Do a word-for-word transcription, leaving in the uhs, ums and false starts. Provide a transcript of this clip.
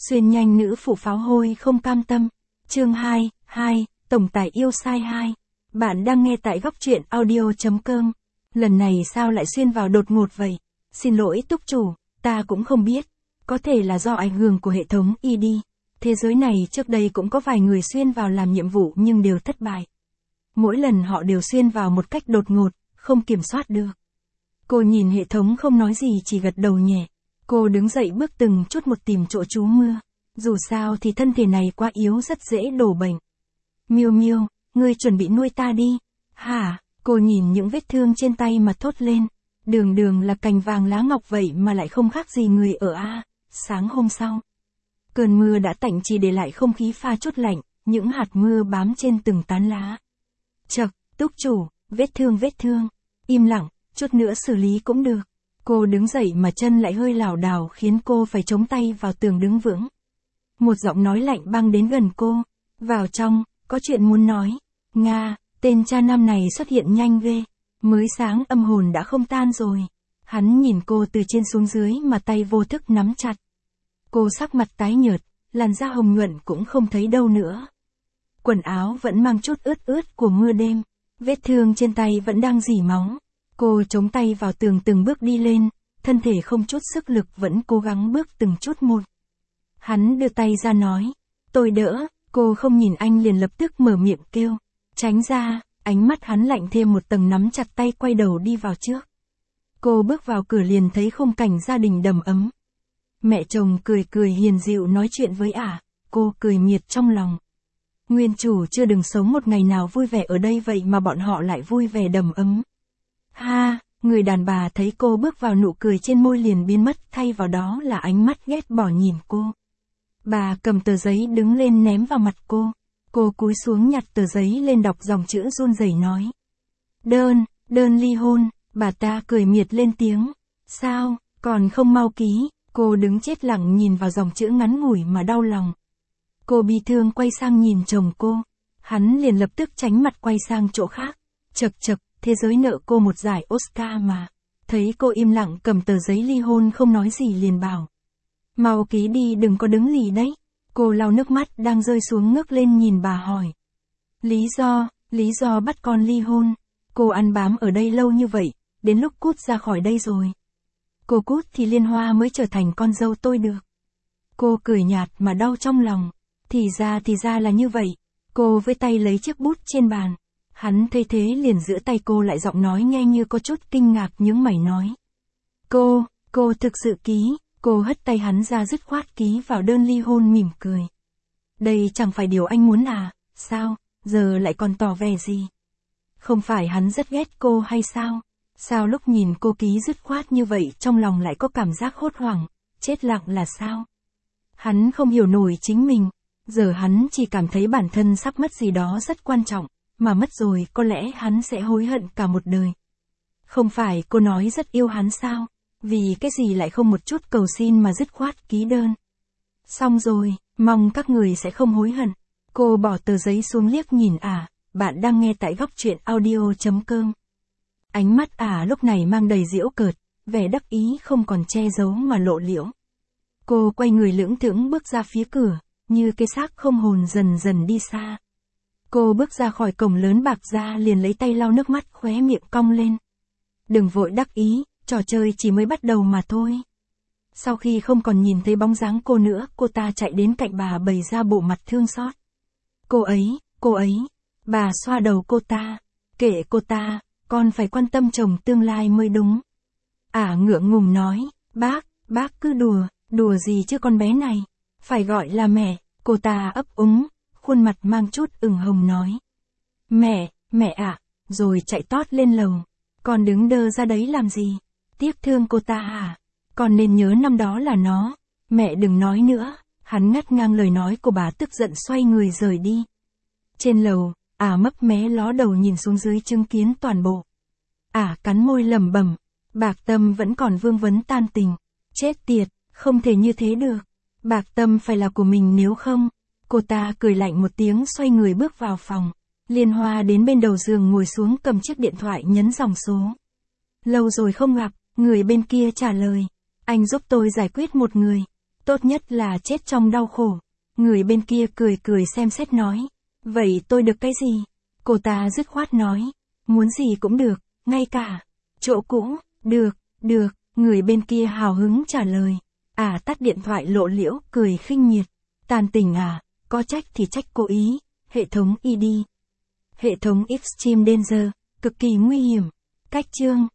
Xuyên nhanh nữ phụ pháo hôi không cam tâm. Chương hai, hai, Tổng tài yêu sai hai. Bạn đang nghe tại góc truyện audio.com. Lần này sao lại xuyên vào đột ngột vậy? Xin lỗi túc chủ, ta cũng không biết. Có thể là do ảnh hưởng của hệ thống i đê. Thế giới này trước đây cũng có vài người xuyên vào làm nhiệm vụ nhưng đều thất bại. Mỗi lần họ đều xuyên vào một cách đột ngột, không kiểm soát được. Cô nhìn hệ thống không nói gì chỉ gật đầu nhẹ. Cô đứng dậy bước từng chút một tìm chỗ trú mưa. Dù sao thì thân thể này quá yếu rất dễ đổ bệnh. Miêu Miêu, ngươi chuẩn bị nuôi ta đi. Hả? Cô nhìn những vết thương trên tay mà thốt lên. Đường đường là cành vàng lá ngọc vậy mà lại không khác gì người ở A. Sáng hôm sau, cơn mưa đã tạnh chỉ để lại không khí pha chút lạnh, những hạt mưa bám trên từng tán lá. Chậc, túc chủ, vết thương vết thương. Im lặng, chút nữa xử lý cũng được. Cô đứng dậy mà chân lại hơi lảo đảo khiến cô phải chống tay vào tường đứng vững. Một giọng nói lạnh băng đến gần cô. Vào trong, có chuyện muốn nói. Nga, tên cha nam này xuất hiện nhanh ghê. Mới sáng âm hồn đã không tan rồi. Hắn nhìn cô từ trên xuống dưới mà tay vô thức nắm chặt. Cô sắc mặt tái nhợt, làn da hồng nhuận cũng không thấy đâu nữa. Quần áo vẫn mang chút ướt ướt của mưa đêm. Vết thương trên tay vẫn đang rỉ máu. Cô chống tay vào tường từng bước đi lên, thân thể không chút sức lực vẫn cố gắng bước từng chút một. Hắn đưa tay ra nói, tôi đỡ, cô không nhìn anh liền lập tức mở miệng kêu, tránh ra, ánh mắt hắn lạnh thêm một tầng nắm chặt tay quay đầu đi vào trước. Cô bước vào cửa liền thấy khung cảnh gia đình đầm ấm. Mẹ chồng cười cười hiền dịu nói chuyện với ả, cô cười miệt trong lòng. Nguyên chủ chưa đừng sống một ngày nào vui vẻ ở đây vậy mà bọn họ lại vui vẻ đầm ấm. Ha, người đàn bà thấy cô bước vào nụ cười trên môi liền biến mất thay vào đó là ánh mắt ghét bỏ nhìn cô. Bà cầm tờ giấy đứng lên ném vào mặt cô. Cô cúi xuống nhặt tờ giấy lên đọc dòng chữ run rẩy nói. Đơn, đơn ly hôn, bà ta cười miệt lên tiếng. Sao, còn không mau ký, cô đứng chết lặng nhìn vào dòng chữ ngắn ngủi mà đau lòng. Cô bi thương quay sang nhìn chồng cô. Hắn liền lập tức tránh mặt quay sang chỗ khác. Chậc chậc. Thế giới nợ cô một giải Oscar mà. Thấy cô im lặng cầm tờ giấy ly hôn không nói gì liền bảo. Mau ký đi đừng có đứng lì đấy. Cô lau nước mắt đang rơi xuống ngước lên nhìn bà hỏi. Lý do, lý do bắt con ly hôn. Cô ăn bám ở đây lâu như vậy, đến lúc cút ra khỏi đây rồi. Cô cút thì Liên Hoa mới trở thành con dâu tôi được. Cô cười nhạt mà đau trong lòng. Thì ra thì ra là như vậy. Cô với tay lấy chiếc bút trên bàn. Hắn thấy thế liền giữ tay cô lại giọng nói nghe như có chút kinh ngạc nhướng mày nói. Cô, cô thực sự ký, cô hất tay hắn ra dứt khoát ký vào đơn ly hôn mỉm cười. Đây chẳng phải điều anh muốn à, sao, giờ lại còn tỏ vẻ gì? Không phải hắn rất ghét cô hay sao? Sao lúc nhìn cô ký dứt khoát như vậy trong lòng lại có cảm giác hốt hoảng, chết lặng là sao? Hắn không hiểu nổi chính mình, giờ hắn chỉ cảm thấy bản thân sắp mất gì đó rất quan trọng. Mà mất rồi có lẽ hắn sẽ hối hận cả một đời. Không phải cô nói rất yêu hắn sao? Vì cái gì lại không một chút cầu xin mà dứt khoát ký đơn. Xong rồi, mong các người sẽ không hối hận. Cô bỏ tờ giấy xuống liếc nhìn ả, bạn đang nghe tại góc truyện audio.com. Ánh mắt ả lúc này mang đầy giễu cợt, vẻ đắc ý không còn che giấu mà lộ liễu. Cô quay người lững thững bước ra phía cửa, như cái xác không hồn dần dần đi xa. Cô bước ra khỏi cổng lớn bạc ra liền lấy tay lau nước mắt khóe miệng cong lên. Đừng vội đắc ý, trò chơi chỉ mới bắt đầu mà thôi. Sau khi không còn nhìn thấy bóng dáng cô nữa, cô ta chạy đến cạnh bà bày ra bộ mặt thương xót. Cô ấy, cô ấy, bà xoa đầu cô ta, kệ cô ta, con phải quan tâm chồng tương lai mới đúng. Ả ngượng ngùng nói, bác, bác cứ đùa, đùa gì chứ con bé này, phải gọi là mẹ, cô ta ấp úng. Khuôn mặt mang chút ửng hồng nói. Mẹ, mẹ ạ, rồi chạy tót lên lầu. Con đứng đơ ra đấy làm gì? Tiếc thương cô ta à? Con nên nhớ năm đó là nó. Mẹ đừng nói nữa. Hắn ngắt ngang lời nói của bà tức giận xoay người rời đi. Trên lầu, ả mấp mé ló đầu nhìn xuống dưới chứng kiến toàn bộ. Ả cắn môi lẩm bẩm. Bạc Tâm vẫn còn vương vấn tan tình. Chết tiệt, không thể như thế được. Bạc Tâm phải là của mình nếu không. Cô ta cười lạnh một tiếng xoay người bước vào phòng. Liên Hoa đến bên đầu giường ngồi xuống cầm chiếc điện thoại nhấn dòng số. Lâu rồi không gặp, người bên kia trả lời. Anh giúp tôi giải quyết một người. Tốt nhất là chết trong đau khổ. Người bên kia cười cười xem xét nói. Vậy tôi được cái gì? Cô ta dứt khoát nói. Muốn gì cũng được, ngay cả chỗ cũ, được, được, người bên kia hào hứng trả lời. À tắt điện thoại lộ liễu, cười khinh miệt. Tàn tỉnh à, có trách thì trách cố ý, hệ thống i đê. Hệ thống Extreme Danger, cực kỳ nguy hiểm. Cách chương.